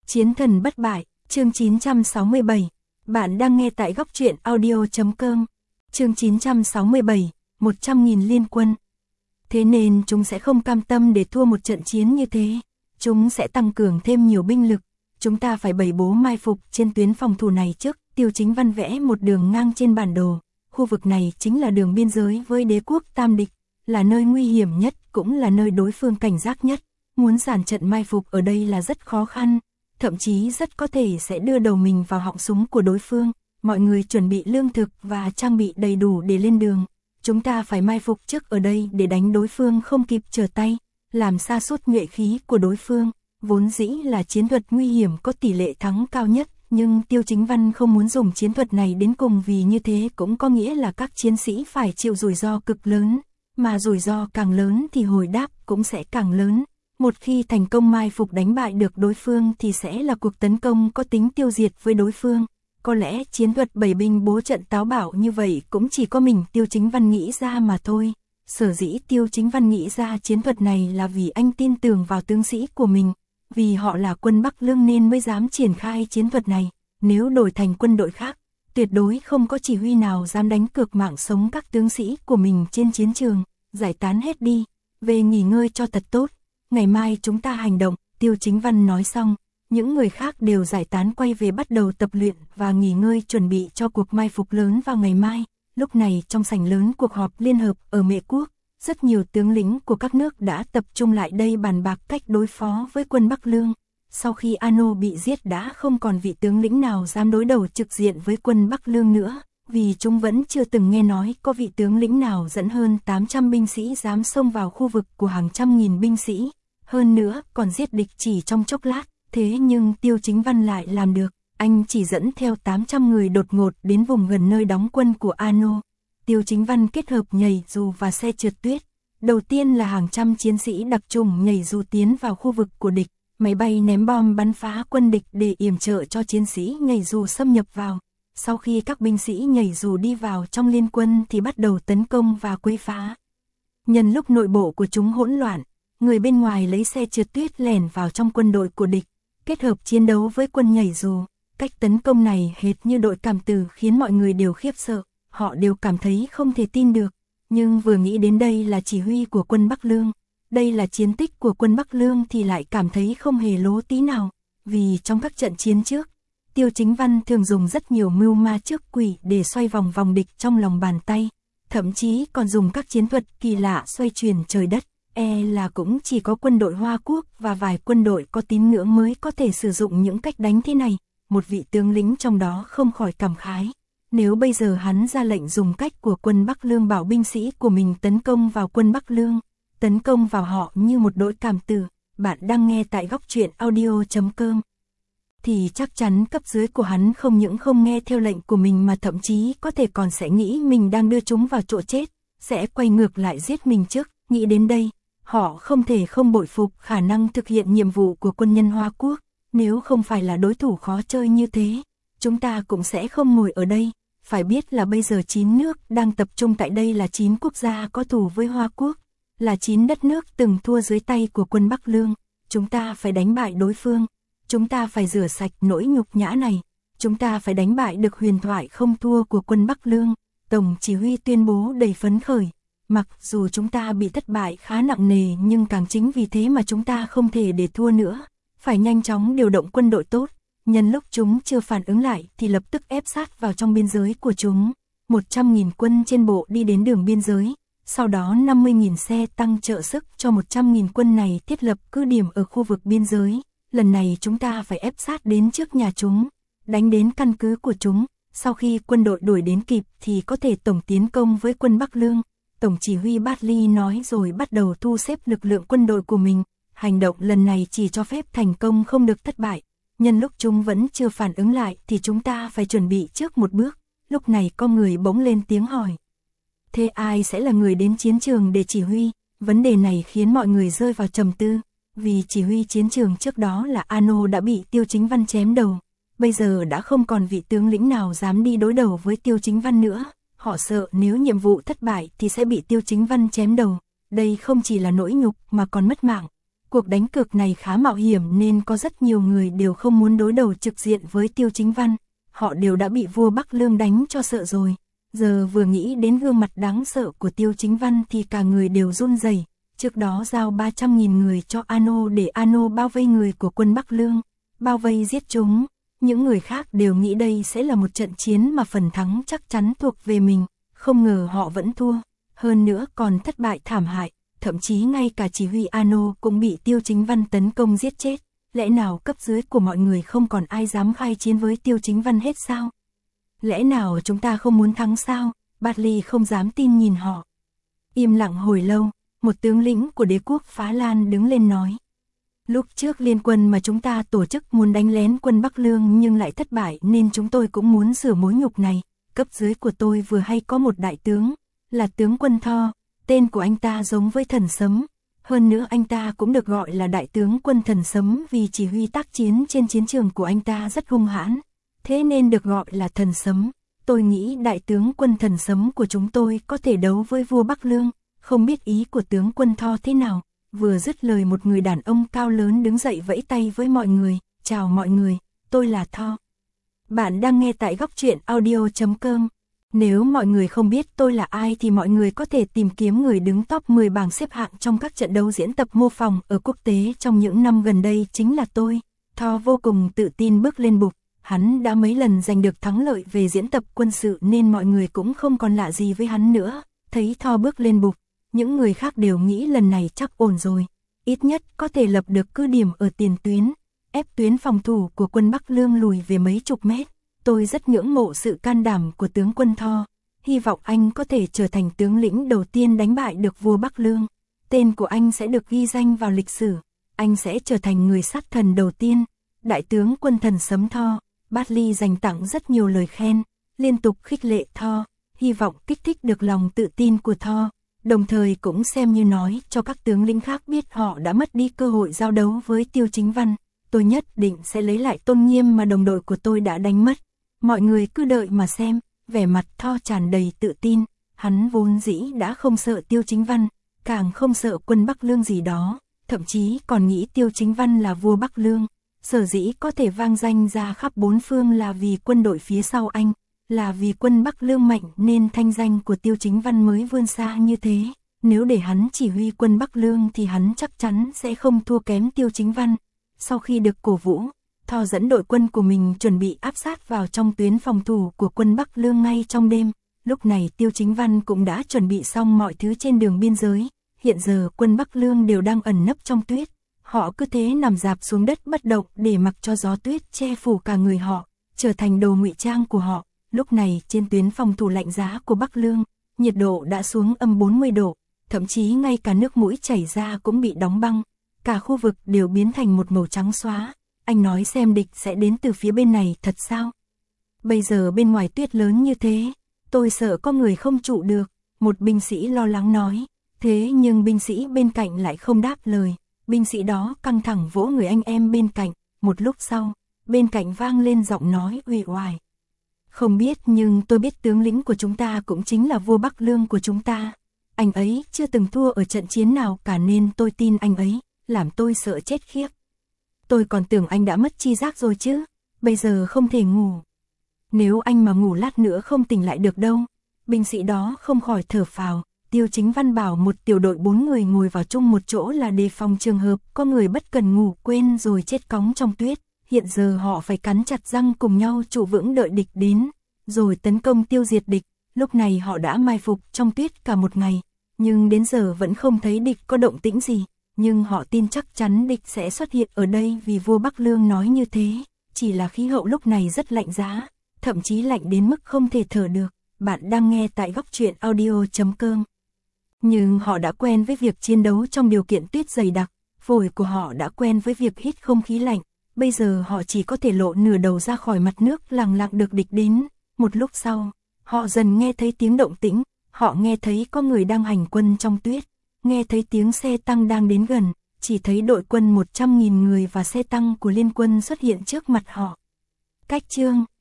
Chiến thần bất bại, chương 967. Bạn đang nghe tại góc truyện audio.com. Chương 967, 100.000 liên quân. Thế nên chúng sẽ không cam tâm để thua một trận chiến như thế. Chúng sẽ tăng cường thêm nhiều binh lực. Chúng ta phải bày bố mai phục trên tuyến phòng thủ này trước. Tiêu Chính Văn vẽ một đường ngang trên bản đồ. Khu vực này chính là đường biên giới với đế quốc Tam Địch, là nơi nguy hiểm nhất, cũng là nơi đối phương cảnh giác nhất. Muốn dàn trận mai phục ở đây là rất khó khăn, thậm chí rất có thể sẽ đưa đầu mình vào họng súng của đối phương. Mọi người chuẩn bị lương thực và trang bị đầy đủ để lên đường. Chúng ta phải mai phục trước ở đây để đánh đối phương không kịp trở tay, làm sa sút nhuệ khí của đối phương. Vốn dĩ là chiến thuật nguy hiểm có tỷ lệ thắng cao nhất, nhưng Tiêu Chính Văn không muốn dùng chiến thuật này đến cùng, vì như thế cũng có nghĩa là các chiến sĩ phải chịu rủi ro cực lớn, mà rủi ro càng lớn thì hồi đáp cũng sẽ càng lớn. Một khi thành công mai phục đánh bại được đối phương thì sẽ là cuộc tấn công có tính tiêu diệt với đối phương. Có lẽ chiến thuật bảy binh bố trận táo bạo như vậy cũng chỉ có mình Tiêu Chính Văn nghĩ ra mà thôi. Sở dĩ Tiêu Chính Văn nghĩ ra chiến thuật này là vì anh tin tưởng vào tướng sĩ của mình, vì họ là quân Bắc Lương nên mới dám triển khai chiến thuật này. Nếu đổi thành quân đội khác, tuyệt đối không có chỉ huy nào dám đánh cược mạng sống các tướng sĩ của mình trên chiến trường. Giải tán hết đi, về nghỉ ngơi cho thật tốt. Ngày mai chúng ta hành động. Tiêu Chính Văn nói xong, những người khác đều giải tán quay về bắt đầu tập luyện và nghỉ ngơi chuẩn bị cho cuộc mai phục lớn vào ngày mai. Lúc này trong sảnh lớn cuộc họp liên hợp ở Mệ Quốc, rất nhiều tướng lĩnh của các nước đã tập trung lại đây bàn bạc cách đối phó với quân Bắc Lương. Sau khi Ano bị giết đã không còn vị tướng lĩnh nào dám đối đầu trực diện với quân Bắc Lương nữa, vì chúng vẫn chưa từng nghe nói có vị tướng lĩnh nào dẫn hơn 800 binh sĩ dám xông vào khu vực của hàng trăm nghìn binh sĩ, hơn nữa còn giết địch chỉ trong chốc lát. Thế nhưng Tiêu Chính Văn lại làm được, anh chỉ dẫn theo 800 người đột ngột đến vùng gần nơi đóng quân của Ano. Tiêu Chính Văn kết hợp nhảy dù và xe trượt tuyết. Đầu tiên là hàng trăm chiến sĩ đặc chủng nhảy dù tiến vào khu vực của địch, máy bay ném bom bắn phá quân địch để yểm trợ cho chiến sĩ nhảy dù xâm nhập vào. Sau khi các binh sĩ nhảy dù đi vào trong liên quân thì bắt đầu tấn công và quấy phá. Nhân lúc nội bộ của chúng hỗn loạn, người bên ngoài lấy xe trượt tuyết lẻn vào trong quân đội của địch, kết hợp chiến đấu với quân nhảy dù. Cách tấn công này hệt như đội cảm tử khiến mọi người đều khiếp sợ, họ đều cảm thấy không thể tin được. Nhưng vừa nghĩ đến đây là chỉ huy của quân Bắc Lương, đây là chiến tích của quân Bắc Lương thì lại cảm thấy không hề lố tí nào. Vì trong các trận chiến trước, Tiêu Chính Văn thường dùng rất nhiều mưu ma trước quỷ để xoay vòng vòng địch trong lòng bàn tay, thậm chí còn dùng các chiến thuật kỳ lạ xoay chuyển trời đất. Là cũng chỉ có quân đội Hoa Quốc và vài quân đội có tín ngưỡng mới có thể sử dụng những cách đánh thế này. Một vị tướng lĩnh trong đó không khỏi cảm khái. Nếu bây giờ hắn ra lệnh dùng cách của quân Bắc Lương bảo binh sĩ của mình tấn công vào quân Bắc Lương, tấn công vào họ như một đội cảm tử, bạn đang nghe tại góc truyện audio.com, thì chắc chắn cấp dưới của hắn không những không nghe theo lệnh của mình mà thậm chí có thể còn sẽ nghĩ mình đang đưa chúng vào chỗ chết, sẽ quay ngược lại giết mình trước. Nghĩ đến đây, họ không thể không bội phục khả năng thực hiện nhiệm vụ của quân nhân Hoa Quốc. Nếu không phải là đối thủ khó chơi như thế, chúng ta cũng sẽ không ngồi ở đây. Phải biết là bây giờ 9 nước đang tập trung tại đây là 9 quốc gia có thù với Hoa Quốc, là 9 đất nước từng thua dưới tay của quân Bắc Lương. Chúng ta phải đánh bại đối phương, chúng ta phải rửa sạch nỗi nhục nhã này, chúng ta phải đánh bại được huyền thoại không thua của quân Bắc Lương. Tổng chỉ huy tuyên bố đầy phấn khởi. Mặc dù chúng ta bị thất bại khá nặng nề nhưng càng chính vì thế mà chúng ta không thể để thua nữa. Phải nhanh chóng điều động quân đội tốt, nhân lúc chúng chưa phản ứng lại thì lập tức ép sát vào trong biên giới của chúng. 100.000 quân trên bộ đi đến đường biên giới, sau đó 50.000 xe tăng trợ sức cho 100.000 quân này thiết lập cứ điểm ở khu vực biên giới. Lần này chúng ta phải ép sát đến trước nhà chúng, đánh đến căn cứ của chúng. Sau khi quân đội đuổi đến kịp thì có thể tổng tiến công với quân Bắc Lương. Tổng chỉ huy Bartley nói rồi bắt đầu thu xếp lực lượng quân đội của mình. Hành động lần này chỉ cho phép thành công không được thất bại. Nhân lúc chúng vẫn chưa phản ứng lại thì chúng ta phải chuẩn bị trước một bước. Lúc này có người bỗng lên tiếng hỏi. Thế ai sẽ là người đến chiến trường để chỉ huy? Vấn đề này khiến mọi người rơi vào trầm tư. Vì chỉ huy chiến trường trước đó là Ano đã bị Tiêu Chính Văn chém đầu. Bây giờ đã không còn vị tướng lĩnh nào dám đi đối đầu với Tiêu Chính Văn nữa. Họ sợ nếu nhiệm vụ thất bại thì sẽ bị Tiêu Chính Văn chém đầu. Đây không chỉ là nỗi nhục mà còn mất mạng. Cuộc đánh cược này khá mạo hiểm nên có rất nhiều người đều không muốn đối đầu trực diện với Tiêu Chính Văn. Họ đều đã bị vua Bắc Lương đánh cho sợ rồi. Giờ vừa nghĩ đến gương mặt đáng sợ của Tiêu Chính Văn thì cả người đều run rẩy. Trước đó giao 300.000 người cho Ano để Ano bao vây người của quân Bắc Lương, bao vây giết chúng. Những người khác đều nghĩ đây sẽ là một trận chiến mà phần thắng chắc chắn thuộc về mình, không ngờ họ vẫn thua, hơn nữa còn thất bại thảm hại, thậm chí ngay cả chỉ huy Ano cũng bị Tiêu Chính Văn tấn công giết chết. Lẽ nào cấp dưới của mọi người không còn ai dám khai chiến với Tiêu Chính Văn hết sao? Lẽ nào chúng ta không muốn thắng sao? Bartley không dám tin nhìn họ. Im lặng hồi lâu, một tướng lĩnh của đế quốc Phá Lan đứng lên nói. Lúc trước liên quân mà chúng ta tổ chức muốn đánh lén quân Bắc Lương nhưng lại thất bại nên chúng tôi cũng muốn sửa mối nhục này. Cấp dưới của tôi vừa hay có một đại tướng, là tướng quân Tho, tên của anh ta giống với thần sấm. Hơn nữa anh ta cũng được gọi là đại tướng quân thần sấm vì chỉ huy tác chiến trên chiến trường của anh ta rất hung hãn. Thế nên được gọi là thần sấm. Tôi nghĩ đại tướng quân thần sấm của chúng tôi có thể đấu với vua Bắc Lương. Không biết ý của tướng quân Tho thế nào. Vừa dứt lời một người đàn ông cao lớn đứng dậy vẫy tay với mọi người. Chào mọi người, tôi là Tho. Bạn đang nghe tại góc truyện audio.com. Nếu mọi người không biết tôi là ai thì mọi người có thể tìm kiếm người đứng top 10 bảng xếp hạng trong các trận đấu diễn tập mô phỏng ở quốc tế trong những năm gần đây chính là tôi. Tho vô cùng tự tin bước lên bục. Hắn đã mấy lần giành được thắng lợi về diễn tập quân sự nên mọi người cũng không còn lạ gì với hắn nữa. Thấy Tho bước lên bục, những người khác đều nghĩ lần này chắc ổn rồi. Ít nhất có thể lập được cứ điểm ở tiền tuyến, ép tuyến phòng thủ của quân Bắc Lương lùi về mấy chục mét. Tôi rất ngưỡng mộ sự can đảm của tướng quân Tho. Hy vọng anh có thể trở thành tướng lĩnh đầu tiên đánh bại được vua Bắc Lương. Tên của anh sẽ được ghi danh vào lịch sử. Anh sẽ trở thành người sát thần đầu tiên. Đại tướng quân thần sấm Tho. Bartley dành tặng rất nhiều lời khen, liên tục khích lệ Tho, hy vọng kích thích được lòng tự tin của Tho, đồng thời cũng xem như nói cho các tướng lĩnh khác biết họ đã mất đi cơ hội giao đấu với Tiêu Chính Văn. Tôi nhất định sẽ lấy lại tôn nghiêm mà đồng đội của tôi đã đánh mất. Mọi người cứ đợi mà xem, vẻ mặt Tho tràn đầy tự tin, hắn vốn dĩ đã không sợ Tiêu Chính Văn, càng không sợ quân Bắc Lương gì đó, thậm chí còn nghĩ Tiêu Chính Văn là vua Bắc Lương. Sở dĩ có thể vang danh ra khắp bốn phương là vì quân đội phía sau anh, là vì quân Bắc Lương mạnh nên thanh danh của Tiêu Chính Văn mới vươn xa như thế. Nếu để hắn chỉ huy quân Bắc Lương thì hắn chắc chắn sẽ không thua kém Tiêu Chính Văn. Sau khi được cổ vũ, Tho dẫn đội quân của mình chuẩn bị áp sát vào trong tuyến phòng thủ của quân Bắc Lương ngay trong đêm. Lúc này Tiêu Chính Văn cũng đã chuẩn bị xong mọi thứ trên đường biên giới. Hiện giờ quân Bắc Lương đều đang ẩn nấp trong tuyết. Họ cứ thế nằm rạp xuống đất bất động để mặc cho gió tuyết che phủ cả người họ, trở thành đồ ngụy trang của họ. Lúc này trên tuyến phòng thủ lạnh giá của Bắc Lương, nhiệt độ đã xuống âm 40 độ, thậm chí ngay cả nước mũi chảy ra cũng bị đóng băng. Cả khu vực đều biến thành một màu trắng xóa. Anh nói xem địch sẽ đến từ phía bên này thật sao? Bây giờ bên ngoài tuyết lớn như thế, tôi sợ có người không trụ được, một binh sĩ lo lắng nói. Thế nhưng binh sĩ bên cạnh lại không đáp lời. Binh sĩ đó căng thẳng vỗ người anh em bên cạnh, một lúc sau, bên cạnh vang lên giọng nói uể oải. Không biết nhưng tôi biết tướng lĩnh của chúng ta cũng chính là vua Bắc Lương của chúng ta. Anh ấy chưa từng thua ở trận chiến nào cả nên tôi tin anh ấy, làm tôi sợ chết khiếp. Tôi còn tưởng anh đã mất tri giác rồi chứ, bây giờ không thể ngủ. Nếu anh mà ngủ lát nữa không tỉnh lại được đâu. Binh sĩ đó không khỏi thở phào. Tiêu Chính Văn bảo một tiểu đội 4 người ngồi vào chung một chỗ là đề phòng trường hợp có người bất cần ngủ quên rồi chết cóng trong tuyết. Hiện giờ họ phải cắn chặt răng cùng nhau trụ vững đợi địch đến, rồi tấn công tiêu diệt địch. Lúc này họ đã mai phục trong tuyết cả một ngày, nhưng đến giờ vẫn không thấy địch có động tĩnh gì. Nhưng họ tin chắc chắn địch sẽ xuất hiện ở đây vì vua Bắc Lương nói như thế. Chỉ là khí hậu lúc này rất lạnh giá, thậm chí lạnh đến mức không thể thở được. Bạn đang nghe tại góc truyện audio.com. Nhưng họ đã quen với việc chiến đấu trong điều kiện tuyết dày đặc, phổi của họ đã quen với việc hít không khí lạnh, bây giờ họ chỉ có thể lộ nửa đầu ra khỏi mặt nước lẳng lặng được địch đến. Một lúc sau, họ dần nghe thấy tiếng động tĩnh, họ nghe thấy có người đang hành quân trong tuyết, nghe thấy tiếng xe tăng đang đến gần, chỉ thấy đội quân 100.000 người và xe tăng của liên quân xuất hiện trước mặt họ. Cách chương